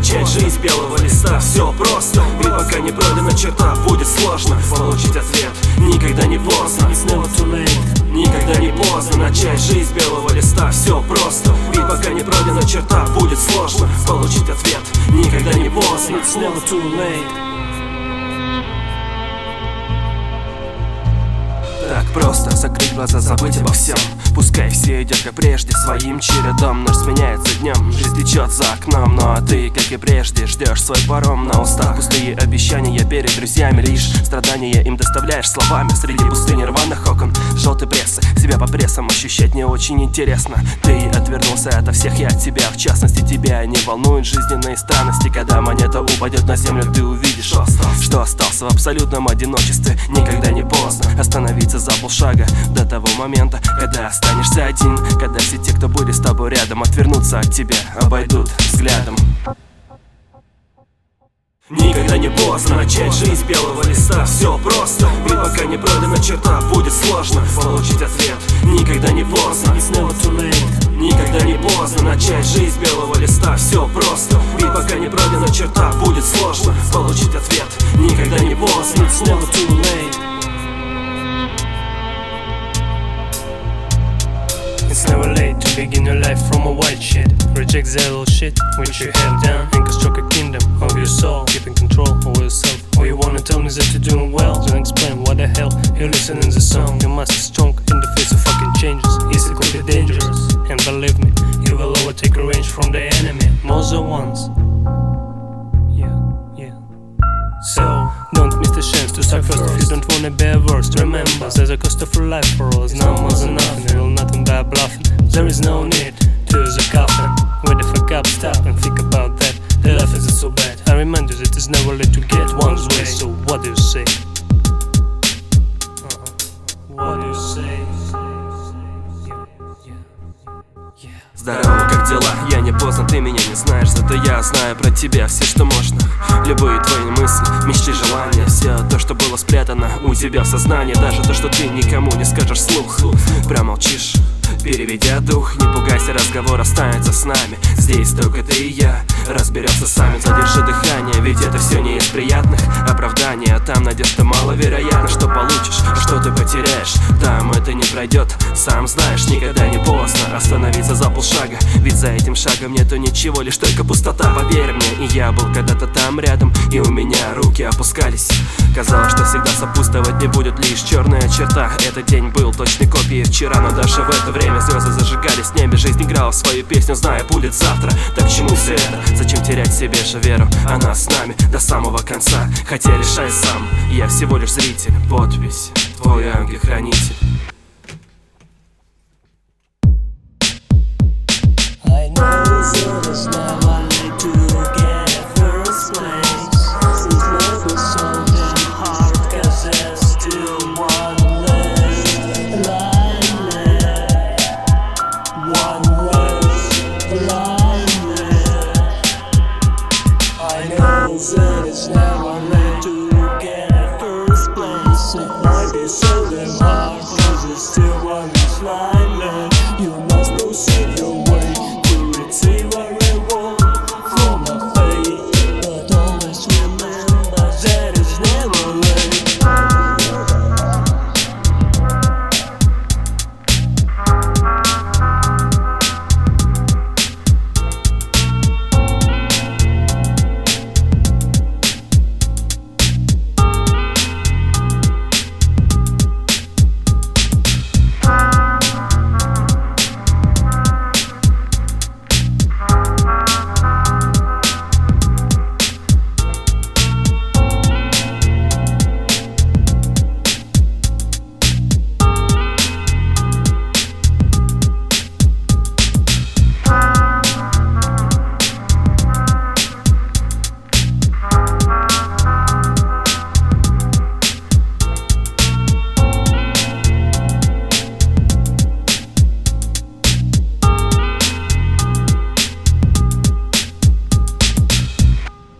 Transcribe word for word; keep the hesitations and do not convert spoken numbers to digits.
начать жизнь с белого листа. Все просто, ведь пока не пройдена черта, будет сложно получить ответ. Никогда не поздно, it's never too late. Никогда не поздно начать жизнь с белого листа. Все просто, ведь пока не пройдена черта, будет сложно получить ответ. Никогда не поздно, it's never too late. Так просто закрыть глаза, забыть обо всем. Пускай все идет как прежде, своим чередом. Ночь сменяется днем, жизнь течет за окном. Ну а ты, как и прежде, ждешь свой паром. На устах пустые обещания перед друзьями. Лишь страдания им доставляешь словами. Среди пустыни рваных окон, желтой прессы, себя по прессам ощущать не очень интересно. Ты отвернулся ото всех, я от тебя. В частности, тебя не волнуют жизненные странности. Когда монета упадет на землю, ты увидишь, что остался, что остался в абсолютном одиночестве. Никогда не поздно остановиться за полшага до того момента, когда останешься один. Когда все те, кто были с тобой рядом, отвернутся от тебя, обойдут взглядом. Никогда не поздно начать жизнь с белого листа. Все просто, ведь пока не пройдена черта, будет сложно получить ответ. Никогда не поздно, it's never too late. Никогда не поздно начать жизнь с белого листа. Все просто, ведь пока не пройдена черта, будет сложно получить ответ. Никогда не поздно, it's never too late. It's never late to begin your life from a white sheet. Reject that old shit which you held down and construct a kingdom of your soul, keeping control over yourself. Or you wanna tell me that you're doing well? Then explain what the hell you're listening to the song. You must be strong in the face of fucking changes. Yes, it could be dangerous, and believe me, you will overtake a range from the enemy more than once. Yeah, yeah. So don't miss the chance to start first if you don't wanna be worst. Remember, there's a cost of life for us, no more than nothing. Real nothing by bluffing. There is no need to use a coffin. Where the fuck up, stop and think about that. The life isn't so bad. I remind you that it's never late to get one's way. So what do you say? Uh-huh. What do you say? Здорово, как дела? Я не поздно, ты меня не знаешь, зато я знаю про тебя все, что можно. Любые твои мысли, мечты, желания, все то, что было спрятано у тебя в сознании. Даже то, что ты никому не скажешь вслух, промолчишь, переведя дух. Не пугайся, разговор останется с нами. Здесь только ты и я, разберемся сами. Задержи дыхание, ведь это все не из приятных оправданий. А там надежда маловероятно, что получишь, а что ты потеряешь. Там это не пройдет, сам знаешь, никогда не поздно остановиться за полшага. Ведь за этим шагом нету ничего, лишь только пустота. Поверь мне, и я был когда-то там рядом, и у меня руки опускались. Казалось, что всегда сопутствовать не будет лишь черная черта. Этот день был точной копией вчера, но даже в это время звезды зажигались в небе. Жизнь играла свою песню, зная, будет завтра. Так к чему все это? Зачем терять себе же веру? Она с нами до самого конца. Хотя решай сам, я всего лишь зритель. Подпись: твой ангел-хранитель. I know that it's never late to get first place. This love is so damn hard, cause there's still one less line left. One less line left. I know that it's never late to get first place. It might be so damn hard, cause there's still one less line.